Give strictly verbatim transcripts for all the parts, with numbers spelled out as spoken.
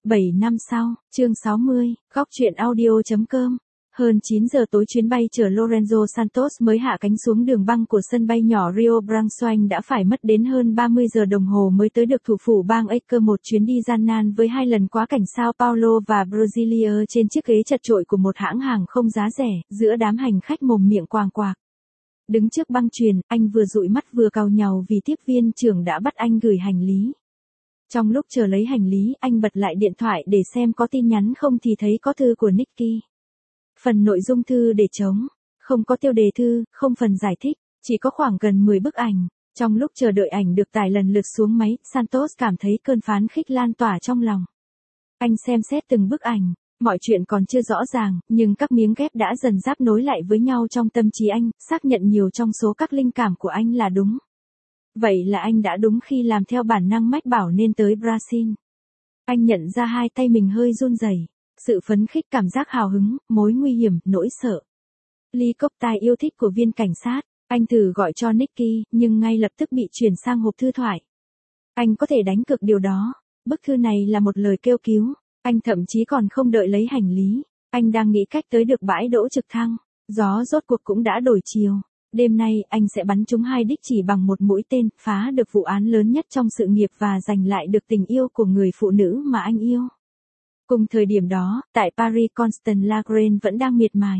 bảy năm sau, chương sáu mươi, góc truyện audio.com. Hơn chín giờ tối chuyến bay chở Lorenzo Santos mới hạ cánh xuống đường băng của sân bay nhỏ Rio Branco. Anh đã phải mất đến hơn ba mươi giờ đồng hồ mới tới được thủ phủ bang Acre, một chuyến đi gian nan với hai lần quá cảnh Sao Paulo và Brasilia trên chiếc ghế chật chội của một hãng hàng không giá rẻ, giữa đám hành khách mồm miệng quàng quạc. Đứng trước băng chuyền, anh vừa dụi mắt vừa càu nhàu vì tiếp viên trưởng đã bắt anh gửi hành lý. Trong lúc chờ lấy hành lý, anh bật lại điện thoại để xem có tin nhắn không thì thấy có thư của Nicky. Phần nội dung thư để trống, không có tiêu đề thư, không phần giải thích, chỉ có khoảng gần mười bức ảnh. Trong lúc chờ đợi ảnh được tải lần lượt xuống máy, Santos cảm thấy cơn phán khích lan tỏa trong lòng. Anh xem xét từng bức ảnh, mọi chuyện còn chưa rõ ràng, nhưng các miếng ghép đã dần ráp nối lại với nhau trong tâm trí anh, xác nhận nhiều trong số các linh cảm của anh là đúng. Vậy là anh đã đúng khi làm theo bản năng mách bảo nên tới Brazil. Anh nhận ra hai tay mình hơi run rẩy, sự phấn khích, cảm giác hào hứng, mối nguy hiểm, nỗi sợ. Ly cốc tai yêu thích của viên cảnh sát, anh thử gọi cho Nicky, nhưng ngay lập tức bị chuyển sang hộp thư thoại. Anh có thể đánh cược điều đó, bức thư này là một lời kêu cứu, anh thậm chí còn không đợi lấy hành lý, anh đang nghĩ cách tới được bãi đỗ trực thăng, gió rốt cuộc cũng đã đổi chiều. Đêm nay, anh sẽ bắn trúng hai đích chỉ bằng một mũi tên, phá được vụ án lớn nhất trong sự nghiệp và giành lại được tình yêu của người phụ nữ mà anh yêu. Cùng thời điểm đó, tại Paris, Constance Lagrange vẫn đang miệt mài.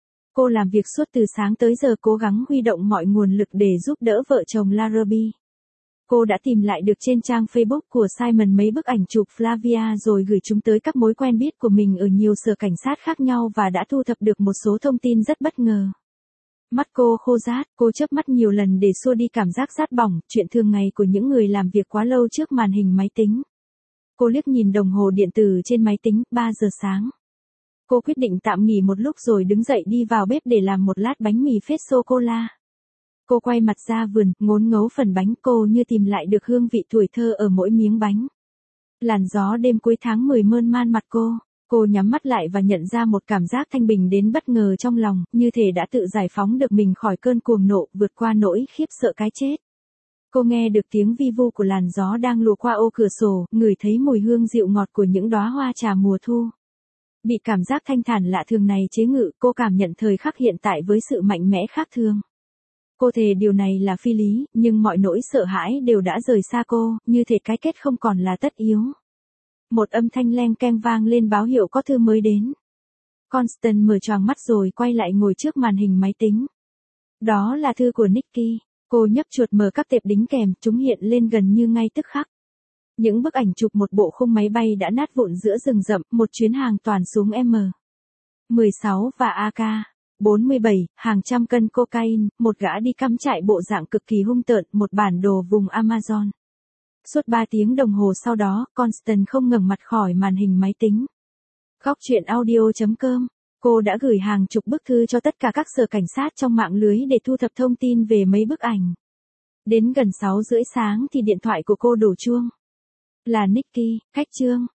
Cô làm việc suốt từ sáng tới giờ, cố gắng huy động mọi nguồn lực để giúp đỡ vợ chồng Larrabee. Cô đã tìm lại được trên trang Facebook của Simon mấy bức ảnh chụp Flavia rồi gửi chúng tới các mối quen biết của mình ở nhiều sở cảnh sát khác nhau và đã thu thập được một số thông tin rất bất ngờ. Mắt cô khô rát, cô chớp mắt nhiều lần để xua đi cảm giác rát bỏng, chuyện thường ngày của những người làm việc quá lâu trước màn hình máy tính. Cô liếc nhìn đồng hồ điện tử trên máy tính, ba giờ sáng. Cô quyết định tạm nghỉ một lúc rồi đứng dậy đi vào bếp để làm một lát bánh mì phết sô-cô-la. Cô quay mặt ra vườn, ngốn ngấu phần bánh, cô như tìm lại được hương vị tuổi thơ ở mỗi miếng bánh. Làn gió đêm cuối tháng mười mơn man mặt cô. Cô nhắm mắt lại và nhận ra một cảm giác thanh bình đến bất ngờ trong lòng, như thể đã tự giải phóng được mình khỏi cơn cuồng nộ, vượt qua nỗi khiếp sợ cái chết. Cô nghe được tiếng vi vu của làn gió đang lùa qua ô cửa sổ, ngửi thấy mùi hương dịu ngọt của những đóa hoa trà mùa thu. Bị cảm giác thanh thản lạ thường này chế ngự, cô cảm nhận thời khắc hiện tại với sự mạnh mẽ khác thường. Cô thề điều này là phi lý, nhưng mọi nỗi sợ hãi đều đã rời xa cô, như thể cái kết không còn là tất yếu. Một âm thanh leng keng vang lên báo hiệu có thư mới đến. Constance mở choàng mắt rồi quay lại ngồi trước màn hình máy tính. Đó là thư của Nicky. Cô nhấp chuột mở các tệp đính kèm, chúng hiện lên gần như ngay tức khắc. Những bức ảnh chụp một bộ khung máy bay đã nát vụn giữa rừng rậm, một chuyến hàng toàn súng M mười sáu và A K bốn mươi bảy, hàng trăm cân cocaine, một gã đi cắm trại bộ dạng cực kỳ hung tợn, một bản đồ vùng Amazon. Suốt ba tiếng đồng hồ sau đó, Constance không ngẩng mặt khỏi màn hình máy tính. Góc truyện audio.com. Cô đã gửi hàng chục bức thư cho tất cả các sở cảnh sát trong mạng lưới để thu thập thông tin về mấy bức ảnh. Đến gần sáu rưỡi sáng thì điện thoại của cô đổ chuông. Là Nicky, cách chương.